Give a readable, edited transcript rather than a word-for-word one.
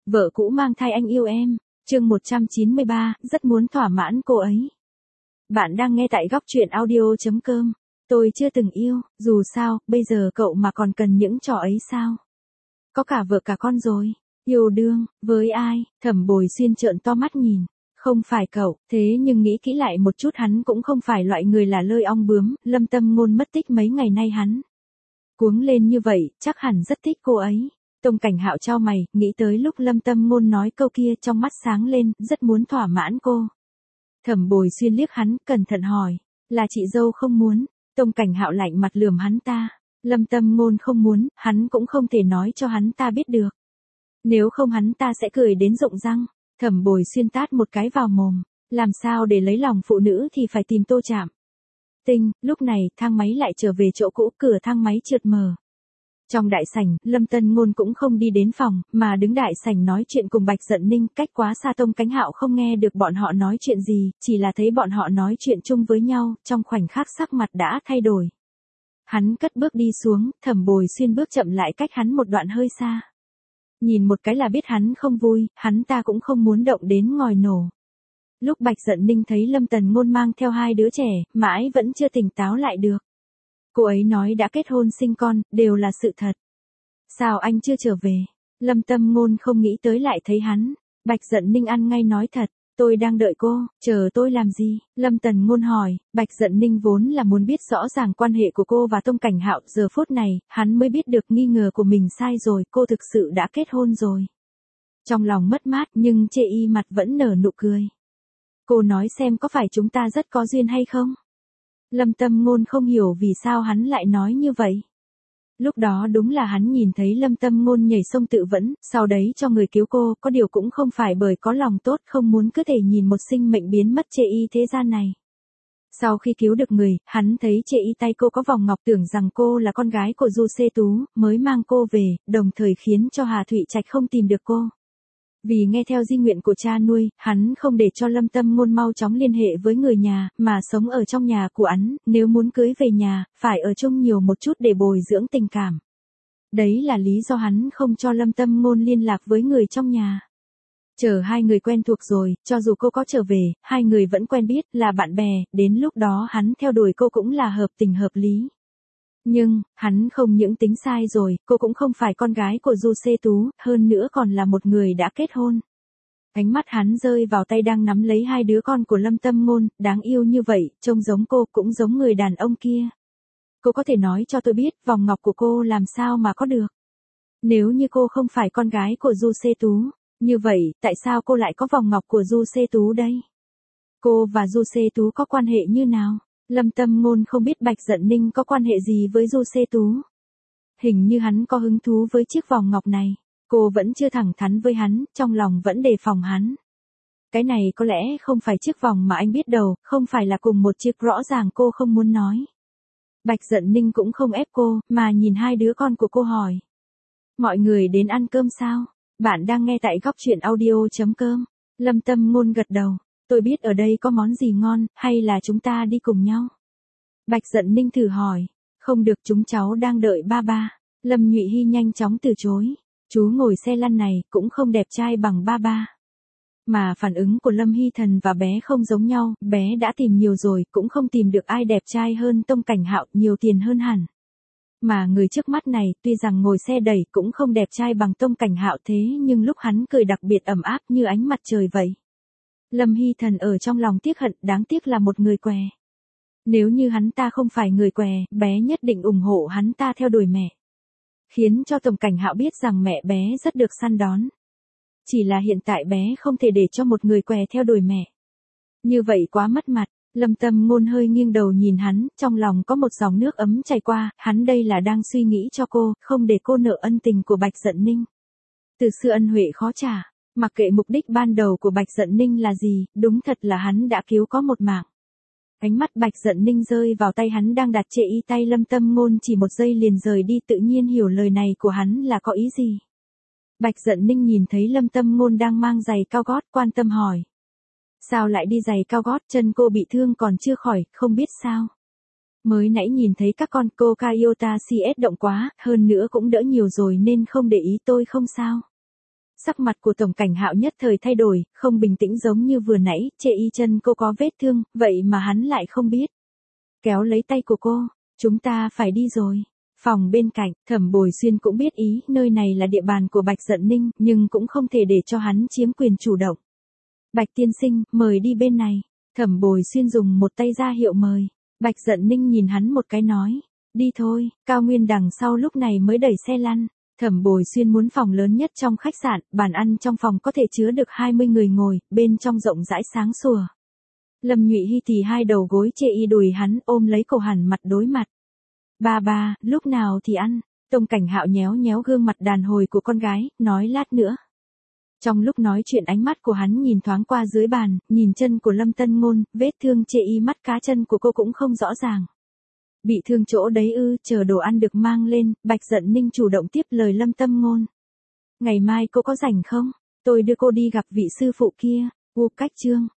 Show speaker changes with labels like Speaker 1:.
Speaker 1: Vợ cũ mang thai anh yêu em, chương 193, rất muốn thỏa mãn cô ấy. Bạn đang nghe tại góc truyện audio.com. Tôi chưa từng yêu, dù sao, bây giờ cậu mà còn cần những trò ấy sao? Có cả vợ cả con rồi. Yêu đương, với ai? Thẩm Bồi Xuyên trợn to mắt nhìn. Không phải cậu, thế nhưng nghĩ kỹ lại một chút hắn cũng không phải loại người là lơi ong bướm, Lâm Tâm Ngôn mất tích mấy ngày nay hắn cuống lên như vậy, chắc hẳn rất thích cô ấy. Tông Cảnh Hạo chau mày, nghĩ tới lúc Lâm Tâm Ngôn nói câu kia trong mắt sáng lên, rất muốn thỏa mãn cô. Thẩm Bồi Xuyên liếc hắn, cẩn thận hỏi, là chị dâu không muốn? Tông Cảnh Hạo lạnh mặt lườm hắn ta. Lâm Tâm Ngôn không muốn, hắn cũng không thể nói cho hắn ta biết được. Nếu không hắn ta sẽ cười đến rụng răng. Thẩm Bồi Xuyên tát một cái vào mồm. Làm sao để lấy lòng phụ nữ thì phải tìm Tô Trạm. Tinh, lúc này thang máy lại trở về chỗ cũ, cửa thang máy trượt mở. Trong đại sảnh, Lâm Tân Ngôn cũng không đi đến phòng, mà đứng đại sảnh nói chuyện cùng Bạch Dận Ninh, cách quá xa Tông Cảnh Hạo không nghe được bọn họ nói chuyện gì, chỉ là thấy bọn họ nói chuyện chung với nhau, trong khoảnh khắc sắc mặt đã thay đổi. Hắn cất bước đi xuống, Thẩm Bồi Xuyên bước chậm lại cách hắn một đoạn hơi xa. Nhìn một cái là biết hắn không vui, hắn ta cũng không muốn động đến ngòi nổ. Lúc Bạch Dận Ninh thấy Lâm Tần Ngôn mang theo hai đứa trẻ, mãi vẫn chưa tỉnh táo lại được. Cô ấy nói đã kết hôn sinh con, đều là sự thật. Sao anh chưa trở về? Lâm Tâm Ngôn không nghĩ tới lại thấy hắn. Bạch Dận Ninh ăn ngay nói thật, tôi đang đợi cô, chờ tôi làm gì? Lâm Tần Ngôn hỏi. Bạch Dận Ninh vốn là muốn biết rõ ràng quan hệ của cô và Tông Cảnh Hạo, giờ phút này, hắn mới biết được nghi ngờ của mình sai rồi, cô thực sự đã kết hôn rồi. Trong lòng mất mát nhưng chê y mặt vẫn nở nụ cười. Cô nói xem có phải chúng ta rất có duyên hay không? Lâm Tâm Ngôn không hiểu vì sao hắn lại nói như vậy. Lúc đó đúng là hắn nhìn thấy Lâm Tâm Ngôn nhảy sông tự vẫn, sau đấy cho người cứu cô, có điều cũng không phải bởi có lòng tốt không muốn cứ thể nhìn một sinh mệnh biến mất chê y thế gian này. Sau khi cứu được người, hắn thấy chê y tay cô có vòng ngọc tưởng rằng cô là con gái của Du Xê Tú, mới mang cô về, đồng thời khiến cho Hà Thụy Trạch không tìm được cô. Vì nghe theo di nguyện của cha nuôi, hắn không để cho Lâm Tâm Ngôn mau chóng liên hệ với người nhà, mà sống ở trong nhà của hắn, nếu muốn cưới về nhà, phải ở chung nhiều một chút để bồi dưỡng tình cảm. Đấy là lý do hắn không cho Lâm Tâm Ngôn liên lạc với người trong nhà. Chờ hai người quen thuộc rồi, cho dù cô có trở về, hai người vẫn quen biết, là bạn bè, đến lúc đó hắn theo đuổi cô cũng là hợp tình hợp lý. Nhưng, hắn không những tính sai rồi, cô cũng không phải con gái của Du Xê Tú, hơn nữa còn là một người đã kết hôn. Ánh mắt hắn rơi vào tay đang nắm lấy hai đứa con của Lâm Tâm Ngôn, đáng yêu như vậy, trông giống cô cũng giống người đàn ông kia. Cô có thể nói cho tôi biết, vòng ngọc của cô làm sao mà có được? Nếu như cô không phải con gái của Du Xê Tú, như vậy, tại sao cô lại có vòng ngọc của Du Xê Tú đây? Cô và Du Xê Tú có quan hệ như nào? Lâm Tâm Ngôn không biết Bạch Dận Ninh có quan hệ gì với Du Xê Tú. Hình như hắn có hứng thú với chiếc vòng ngọc này. Cô vẫn chưa thẳng thắn với hắn, trong lòng vẫn đề phòng hắn. Cái này có lẽ không phải chiếc vòng mà anh biết đâu, không phải là cùng một chiếc, rõ ràng cô không muốn nói. Bạch Dận Ninh cũng không ép cô, mà nhìn hai đứa con của cô hỏi. Mọi người đến ăn cơm sao? Bạn đang nghe tại góc truyện audio.com. Lâm Tâm Ngôn gật đầu. Tôi biết ở đây có món gì ngon, hay là chúng ta đi cùng nhau? Bạch Dận Ninh thử hỏi. Không được, chúng cháu đang đợi ba ba. Lâm Nhụy Hy nhanh chóng từ chối. Chú ngồi xe lăn này, cũng không đẹp trai bằng ba ba. Mà phản ứng của Lâm Hy Thần và bé không giống nhau, bé đã tìm nhiều rồi, cũng không tìm được ai đẹp trai hơn Tông Cảnh Hạo, nhiều tiền hơn hẳn. Mà người trước mắt này, tuy rằng ngồi xe đẩy cũng không đẹp trai bằng Tông Cảnh Hạo thế nhưng lúc hắn cười đặc biệt ấm áp như ánh mặt trời vậy. Lâm Hy Thần ở trong lòng tiếc hận, đáng tiếc là một người què. Nếu như hắn ta không phải người què, bé nhất định ủng hộ hắn ta theo đuổi mẹ. Khiến cho Tông Cảnh Hạo biết rằng mẹ bé rất được săn đón. Chỉ là hiện tại bé không thể để cho một người què theo đuổi mẹ. Như vậy quá mất mặt. Lâm Tâm Ngôn hơi nghiêng đầu nhìn hắn, trong lòng có một dòng nước ấm chảy qua, hắn đây là đang suy nghĩ cho cô, không để cô nợ ân tình của Bạch Dận Ninh. Từ xưa ân huệ khó trả, mặc kệ mục đích ban đầu của Bạch Dận Ninh là gì, đúng thật là hắn đã cứu có một mạng. Ánh mắt Bạch Dận Ninh rơi vào tay hắn đang đặt chệ y tay Lâm Tâm Ngôn, chỉ một giây liền rời đi, tự nhiên hiểu lời này của hắn là có ý gì. Bạch Dận Ninh nhìn thấy Lâm Tâm Ngôn đang mang giày cao gót, quan tâm hỏi. Sao lại đi giày cao gót, chân cô bị thương còn chưa khỏi, không biết sao? Mới nãy nhìn thấy các con cô Kayota CS động quá, hơn nữa cũng đỡ nhiều rồi nên không để ý, tôi không sao. Sắc mặt của Tổng Cảnh Hạo nhất thời thay đổi, không bình tĩnh giống như vừa nãy, chê y chân cô có vết thương, vậy mà hắn lại không biết. Kéo lấy tay của cô, chúng ta phải đi rồi. Phòng bên cạnh, Thẩm Bồi Xuyên cũng biết ý, nơi này là địa bàn của Bạch Dận Ninh, nhưng cũng không thể để cho hắn chiếm quyền chủ động. Bạch tiên sinh, mời đi bên này. Thẩm Bồi Xuyên dùng một tay ra hiệu mời. Bạch Dận Ninh nhìn hắn một cái nói, đi thôi. Cao Nguyên đằng sau lúc này mới đẩy xe lăn. Thẩm Bồi Xuyên muốn phòng lớn nhất trong khách sạn, bàn ăn trong phòng có thể chứa được 20 người ngồi, bên trong rộng rãi sáng sủa. Lâm Nhụy Hy thì hai đầu gối chê y đùi hắn, ôm lấy cổ hắn mặt đối mặt. Ba, lúc nào thì ăn. Tổng Cảnh Hạo nhéo nhéo gương mặt đàn hồi của con gái, nói lát nữa. Trong lúc nói chuyện ánh mắt của hắn nhìn thoáng qua dưới bàn, nhìn chân của Lâm Tân Ngôn, vết thương chê y mắt cá chân của cô cũng không rõ ràng. Bị thương chỗ đấy ư, chờ đồ ăn được mang lên, Bạch Dận Ninh chủ động tiếp lời Lâm Tâm Ngôn. Ngày mai cô có rảnh không? Tôi đưa cô đi gặp vị sư phụ kia. Cách chương